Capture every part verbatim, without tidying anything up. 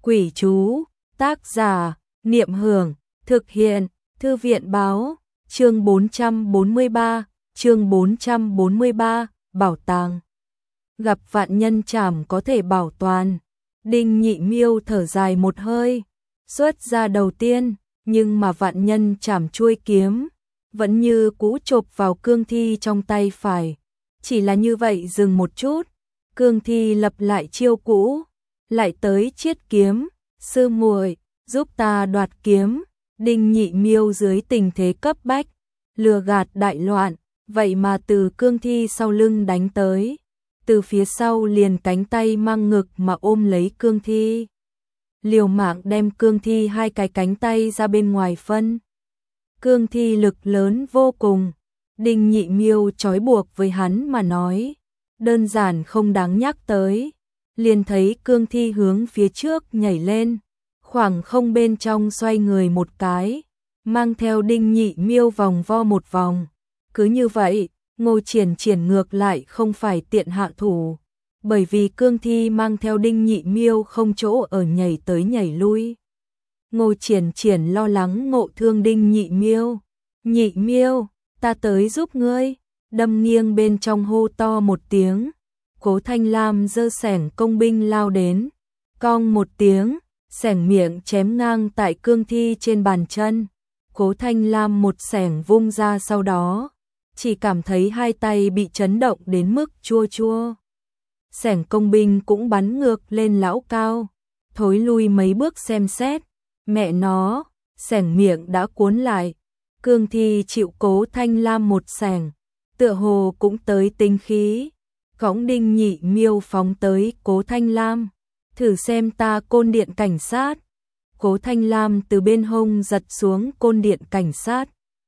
Quỷ chú, tác giả, Niệm Hưởng, thực hiện, Thư viện Báo, chương bốn trăm bốn mươi ba, chương bốn trăm bốn mươi ba, bảo tàng. Gặp vạn nhân trảm có thể bảo toàn. Đinh Nhị Miêu thở dài một hơi, xuất ra đầu tiên, nhưng mà vạn nhân trảm chuôi kiếm vẫn như cũ chộp vào cương thi trong tay phải. Chỉ là như vậy dừng một chút, cương thi lập lại chiêu cũ, lại tới chiết kiếm, sư muội, giúp ta đoạt kiếm. Đinh Nhị Miêu dưới tình thế cấp bách, lừa gạt đại loạn, vậy mà từ cương thi sau lưng đánh tới, từ phía sau liền cánh tay mang ngực mà ôm lấy cương thi. Liều mạng đem cương thi hai cái cánh tay ra bên ngoài phân. Cương thi lực lớn vô cùng, Đinh Nhị Miêu trói buộc với hắn mà nói, đơn giản không đáng nhắc tới. Liền thấy cương thi hướng phía trước nhảy lên, khoảng không bên trong xoay người một cái, mang theo Đinh Nhị Miêu vòng vo một vòng. Cứ như vậy, Ngô Triển Triển ngược lại không phải tiện hạ thủ, bởi vì cương thi mang theo Đinh Nhị Miêu không chỗ ở nhảy tới nhảy lui. Ngô Triển Triển lo lắng ngộ thương Đinh Nhị Miêu. Nhị Miêu, ta tới giúp ngươi. Đâm nghiêng bên trong hô to một tiếng. Cố Thanh Lam giơ xẻng công binh lao đến, cong một tiếng, xẻng miệng chém ngang tại cương thi trên bàn chân. Cố Thanh Lam một xẻng vung ra, sau đó chỉ cảm thấy hai tay bị chấn động đến mức chua chua. Xẻng công binh cũng bắn ngược lên lão cao, thối lui mấy bước xem xét, mẹ nó, xẻng miệng đã cuốn lại. Cương thi chịu Cố Thanh Lam một xẻng, tựa hồ cũng tới tinh khí. Cõng Đinh Nhị Miêu phóng tới Cố Thanh Lam, thử xem ta côn điện cảnh sát. Cố Thanh Lam từ bên hông giật xuống côn điện cảnh sát,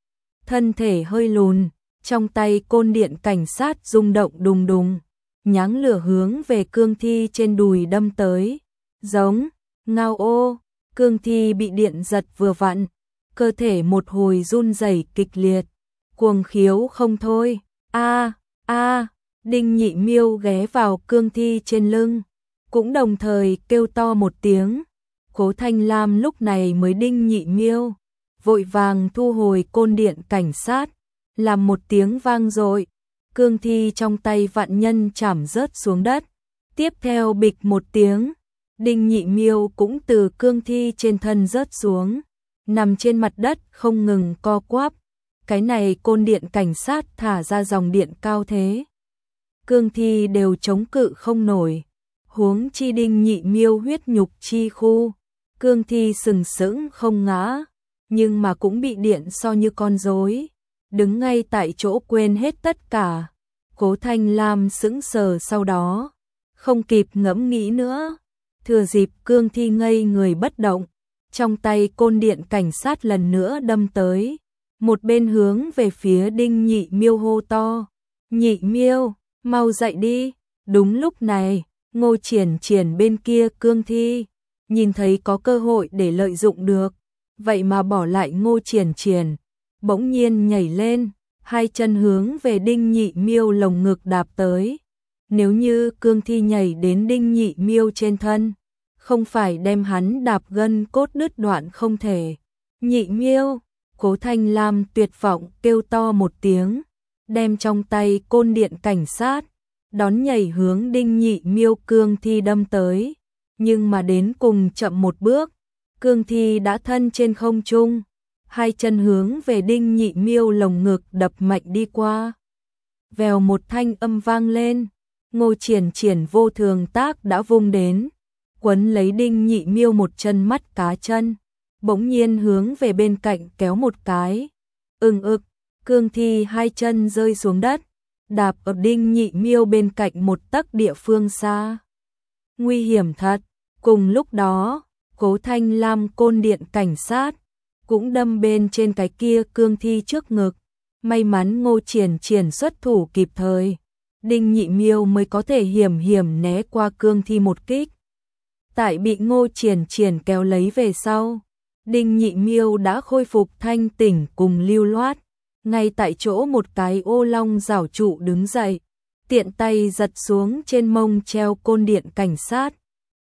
thân thể hơi lùn, trong tay côn điện cảnh sát rung động đùng đùng, nháng lửa hướng về cương thi trên đùi đâm tới. Giống, ngao ô, cương thi bị điện giật vừa vặn, cơ thể một hồi run rẩy kịch liệt, cuồng khiếu không thôi. A a, Đinh Nhị Miêu ghé vào cương thi trên lưng, cũng đồng thời kêu to một tiếng. Cố Thanh Lam lúc này mới Đinh Nhị Miêu, vội vàng thu hồi côn điện cảnh sát, làm một tiếng vang dội, cương thi trong tay vạn nhân chảm rớt xuống đất. Tiếp theo bịch một tiếng, Đinh Nhị Miêu cũng từ cương thi trên thân rớt xuống, nằm trên mặt đất không ngừng co quắp. Cái này côn điện cảnh sát thả ra dòng điện cao thế, cương thi đều chống cự không nổi, huống chi Đinh Nhị Miêu huyết nhục chi khu. Cương thi sừng sững không ngã, nhưng mà cũng bị điện so như con rối, đứng ngay tại chỗ quên hết tất cả. Cố Thanh Lam sững sờ, sau đó không kịp ngẫm nghĩ nữa, thừa dịp cương thi ngây người bất động, trong tay côn điện cảnh sát lần nữa đâm tới, một bên hướng về phía Đinh Nhị Miêu hô to, Nhị Miêu, mau dậy đi. Đúng lúc này, Ngô Triển Triển bên kia cương thi nhìn thấy có cơ hội để lợi dụng được, vậy mà bỏ lại Ngô Triển Triển, bỗng nhiên nhảy lên, hai chân hướng về Đinh Nhị Miêu lồng ngực đạp tới. Nếu như cương thi nhảy đến Đinh Nhị Miêu trên thân, không phải đem hắn đạp gân cốt đứt đoạn không thể. Nhị Miêu, Cố Thanh Lam tuyệt vọng kêu to một tiếng, đem trong tay côn điện cảnh sát đón nhảy hướng Đinh Nhị Miêu cương thi đâm tới. Nhưng mà đến cùng chậm một bước, cương thi đã thân trên không trung, hai chân hướng về Đinh Nhị Miêu lồng ngực đập mạnh đi qua. Vèo một thanh âm vang lên, Ngô Triển Triển vô thường tác đã vung đến, quấn lấy Đinh Nhị Miêu một chân mắt cá chân, bỗng nhiên hướng về bên cạnh kéo một cái. Ưng ực, cương thi hai chân rơi xuống đất, đạp ở Đinh Nhị Miêu bên cạnh một tấc địa phương xa. Nguy hiểm thật. Cùng lúc đó, Cố Thanh Lam côn điện cảnh sát cũng đâm bên trên cái kia cương thi trước ngực. May mắn Ngô Triển Triển xuất thủ kịp thời, Đinh Nhị Miêu mới có thể hiểm hiểm né qua cương thi một kích. Tại bị Ngô Triển Triển kéo lấy về sau, Đinh Nhị Miêu đã khôi phục thanh tỉnh cùng lưu loát, ngay tại chỗ một cái ô long giảo trụ đứng dậy, tiện tay giật xuống trên mông treo côn điện cảnh sát,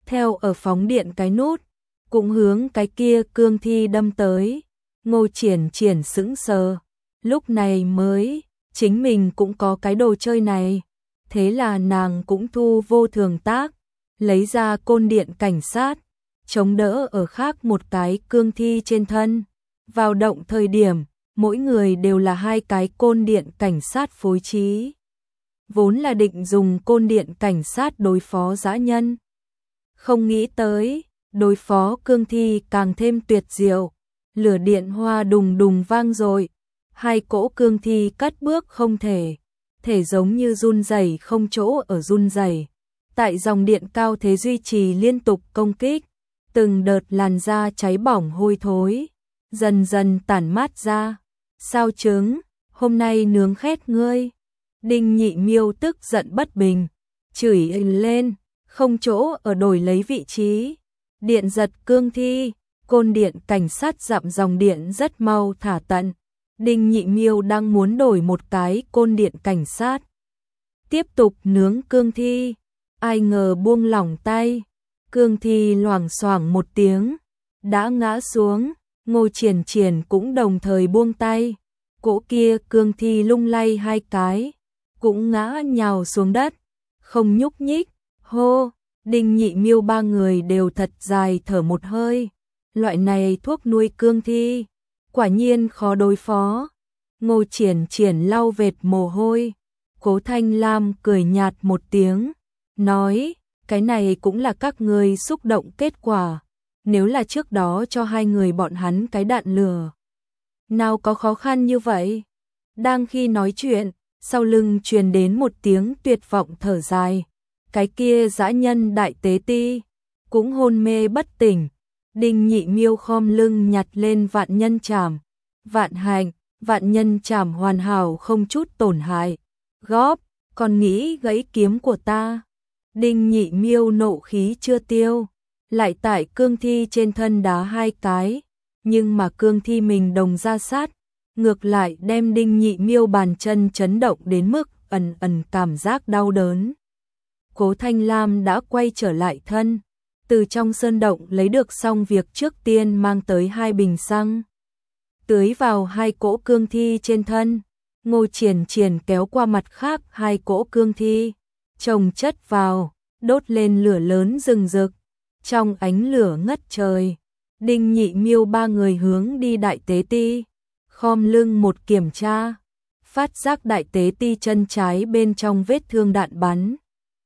theo ở phóng điện cái nút, cũng hướng cái kia cương thi đâm tới. Ngô Triển Triển sững sờ, lúc này mới, chính mình cũng có cái đồ chơi này. Thế là nàng cũng thu vô thường tác, lấy ra côn điện cảnh sát, chống đỡ ở khác một cái cương thi trên thân. Vào động thời điểm, mỗi người đều là hai cái côn điện cảnh sát phối trí. Vốn là định dùng côn điện cảnh sát đối phó dã nhân. Không nghĩ tới, đối phó cương thi càng thêm tuyệt diệu. Lửa điện hoa đùng đùng vang dội, hai cỗ cương thi cất bước không thể, thể giống như run rẩy không chỗ ở run rẩy. Tại dòng điện cao thế duy trì liên tục công kích, từng đợt làn da cháy bỏng hôi thối, dần dần tản mát ra. Sao trứng, hôm nay nướng khét ngươi. Đinh Nhị Miêu tức giận bất bình, chửi lên, không chỗ ở đổi lấy vị trí. Điện giật cương thi, côn điện cảnh sát dặm dòng điện rất mau thả tận. Đinh Nhị Miêu đang muốn đổi một cái côn điện cảnh sát, tiếp tục nướng cương thi, ai ngờ buông lỏng tay, cương thi loảng xoảng một tiếng, đã ngã xuống. Ngô Triển Triển cũng đồng thời buông tay, cỗ kia cương thi lung lay hai cái, cũng ngã nhào xuống đất, không nhúc nhích. Hô, Đinh Nhị Miêu ba người đều thật dài thở một hơi. Loại này thuốc nuôi cương thi, quả nhiên khó đối phó. Ngô Triển Triển lau vệt mồ hôi, Cố Thanh Lam cười nhạt một tiếng, nói, cái này cũng là các ngươi xúc động kết quả. Nếu là trước đó cho hai người bọn hắn cái đạn lửa, nào có khó khăn như vậy. Đang khi nói chuyện, sau lưng truyền đến một tiếng tuyệt vọng thở dài. Cái kia dã nhân đại tế ti cũng hôn mê bất tỉnh. Đinh Nhị Miêu khom lưng nhặt lên vạn nhân trảm. Vạn hạnh, vạn nhân trảm hoàn hảo không chút tổn hại. Góp, còn nghĩ gãy kiếm của ta. Đinh Nhị Miêu nộ khí chưa tiêu, lại tại cương thi trên thân đá hai cái, nhưng mà cương thi mình đồng ra sát, ngược lại đem Đinh Nhị Miêu bàn chân chấn động đến mức ẩn ẩn cảm giác đau đớn. Cố Thanh Lam đã quay trở lại thân, từ trong sơn động lấy được xong việc trước tiên mang tới hai bình xăng, tưới vào hai cỗ cương thi trên thân. Ngô Triển Triển kéo qua mặt khác hai cỗ cương thi, chồng chất vào, đốt lên lửa lớn rừng rực. Trong ánh lửa ngất trời, Đinh Nhị Miêu ba người hướng đi đại tế ti, khom lưng một kiểm tra, phát giác đại tế ti chân trái bên trong vết thương đạn bắn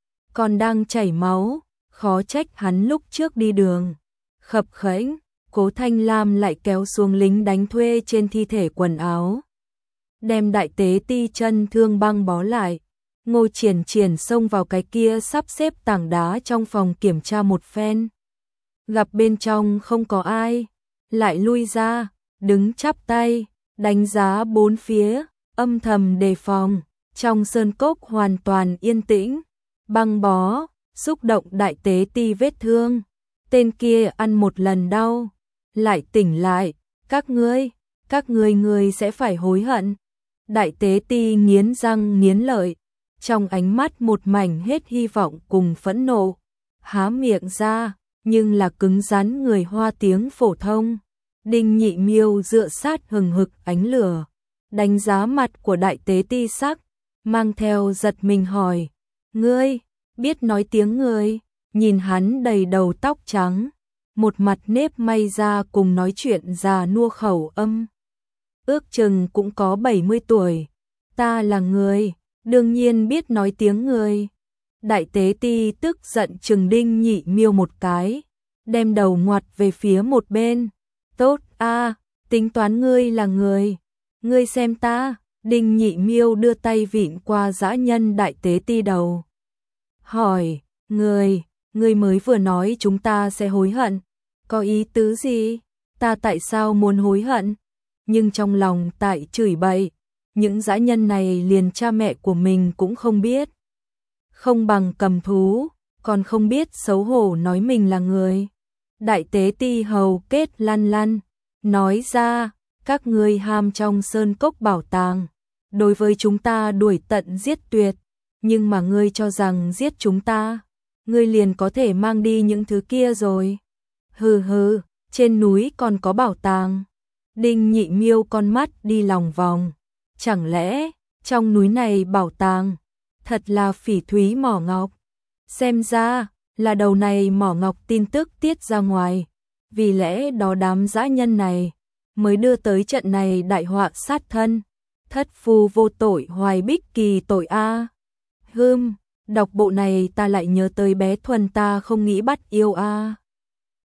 còn đang chảy máu, khó trách hắn lúc trước đi đường khập khẽnh. Cố Thanh Lam lại kéo xuống lính đánh thuê trên thi thể quần áo, đem đại tế ti chân thương băng bó lại. Ngô Triển Triển xông vào cái kia sắp xếp tảng đá trong phòng kiểm tra một phen, gặp bên trong không có ai, lại lui ra, đứng chắp tay, đánh giá bốn phía, âm thầm đề phòng. Trong sơn cốc hoàn toàn yên tĩnh, băng bó, xúc động đại tế ti vết thương. Tên kia ăn một lần đau, lại tỉnh lại, các ngươi, các ngươi ngươi sẽ phải hối hận. Đại tế ti nghiến răng nghiến lợi, trong ánh mắt một mảnh hết hy vọng cùng phẫn nộ, há miệng ra, nhưng là cứng rắn người Hoa tiếng phổ thông. Đinh Nhị Miêu dựa sát hừng hực ánh lửa, đánh giá mặt của đại tế ti sắc, mang theo giật mình hỏi, ngươi, biết nói tiếng người? Nhìn hắn đầy đầu tóc trắng, một mặt nếp may ra cùng nói chuyện già nua khẩu âm. Ước chừng cũng có bảy mươi tuổi, ta là người, đương nhiên biết nói tiếng người. Đại tế ti tức giận chừng Đinh Nhị Miêu một cái, đem đầu ngoặt về phía một bên. Tốt a, tính toán ngươi là người, ngươi xem ta. Đinh Nhị Miêu đưa tay vịn qua dã nhân đại tế ti đầu, hỏi, người, người mới vừa nói chúng ta sẽ hối hận, có ý tứ gì? Ta tại sao muốn hối hận? Nhưng trong lòng tại chửi bậy, những dã nhân này liền cha mẹ của mình cũng không biết, không bằng cầm thú, còn không biết xấu hổ nói mình là người. Đại tế ti hầu kết lăn lăn, nói ra, các ngươi ham trong sơn cốc bảo tàng, đối với chúng ta đuổi tận giết tuyệt, nhưng mà ngươi cho rằng giết chúng ta, ngươi liền có thể mang đi những thứ kia rồi. Hừ hừ, trên núi còn có bảo tàng. Đinh Nhị Miêu con mắt đi lòng vòng. Chẳng lẽ, trong núi này bảo tàng, thật là phỉ thúy mỏ ngọc. Xem ra, là đầu này mỏ ngọc tin tức tiết ra ngoài. Vì lẽ đó đám dã nhân này, mới đưa tới trận này đại họa sát thân. Thất phu vô tội hoài bích kỳ tội a. Hưm, đọc bộ này ta lại nhớ tới bé Thuần ta không nghĩ bắt yêu a.